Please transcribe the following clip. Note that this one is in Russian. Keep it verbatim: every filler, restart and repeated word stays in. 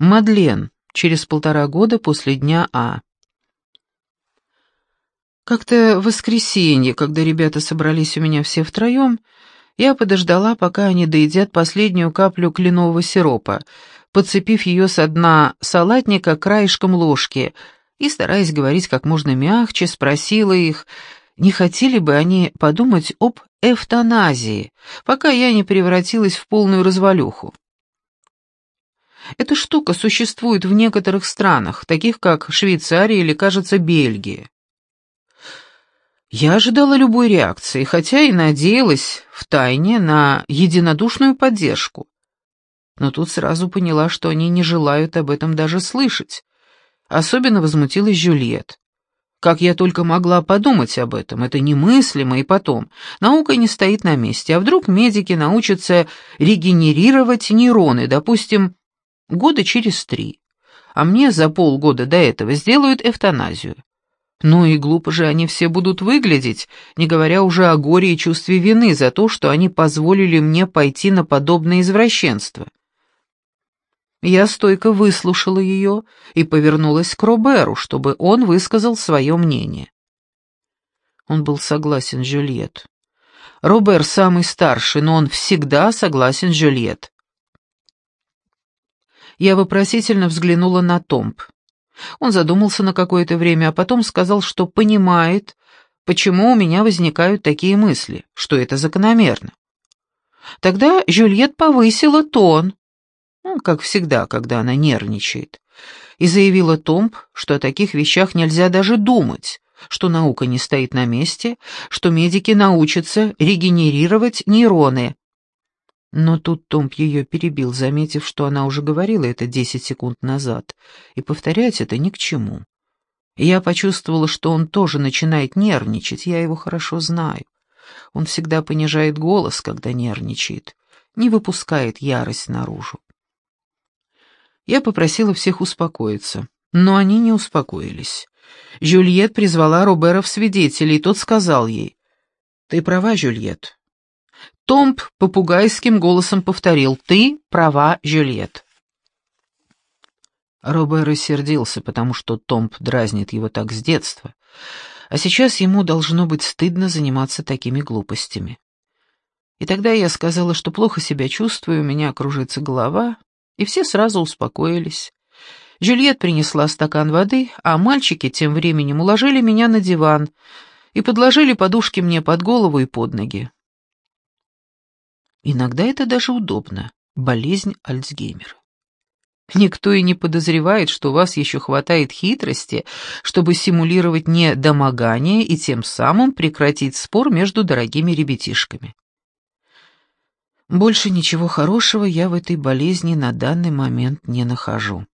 Мадлен. Через полтора года после дня А. Как-то в воскресенье, когда ребята собрались у меня все втроем, я подождала, пока они доедят последнюю каплю кленового сиропа, подцепив ее со дна салатника краешком ложки и, стараясь говорить как можно мягче, спросила их, не хотели бы они подумать об эвтаназии, пока я не превратилась в полную развалюху. Эта штука существует в некоторых странах, таких как Швейцария или, кажется, Бельгия. Я ожидала любой реакции, хотя и надеялась втайне на единодушную поддержку. Но тут сразу поняла, что они не желают об этом даже слышать. Особенно возмутилась Жюльет. Как я только могла подумать об этом, это немыслимо, и потом. Наука не стоит на месте, а вдруг медики научатся регенерировать нейроны, допустим, года через три, а мне за полгода до этого сделают эвтаназию. Ну и глупо же они все будут выглядеть, не говоря уже о горе и чувстве вины за то, что они позволили мне пойти на подобное извращенство. Я стойко выслушала ее и повернулась к Роберу, чтобы он высказал свое мнение. Он был согласен с Жюльет. Робер самый старший, но он всегда согласен с Жюльет. Я вопросительно взглянула на Томб. Он задумался на какое-то время, а потом сказал, что понимает, почему у меня возникают такие мысли, что это закономерно. Тогда Жюльет повысила тон, ну, как всегда, когда она нервничает, и заявила Томб, что о таких вещах нельзя даже думать, что наука не стоит на месте, что медики научатся регенерировать нейроны. Но тут Томб ее перебил, заметив, что она уже говорила это десять секунд назад, и повторять это ни к чему. Я почувствовала, что он тоже начинает нервничать, я его хорошо знаю. Он всегда понижает голос, когда нервничает, не выпускает ярость наружу. Я попросила всех успокоиться, но они не успокоились. Жюльет призвала Робера в свидетели, и тот сказал ей: «Ты права, Жюльет». Томб попугайским голосом повторил: «Ты права, Жюльет». Робер рассердился, потому что Томб дразнит его так с детства, а сейчас ему должно быть стыдно заниматься такими глупостями. И тогда я сказала, что плохо себя чувствую, у меня кружится голова, и все сразу успокоились. Жюльет принесла стакан воды, а мальчики тем временем уложили меня на диван и подложили подушки мне под голову и под ноги. Иногда это даже удобно. Болезнь Альцгеймера. Никто и не подозревает, что у вас еще хватает хитрости, чтобы симулировать недомогание и тем самым прекратить спор между дорогими ребятишками. Больше ничего хорошего я в этой болезни на данный момент не нахожу.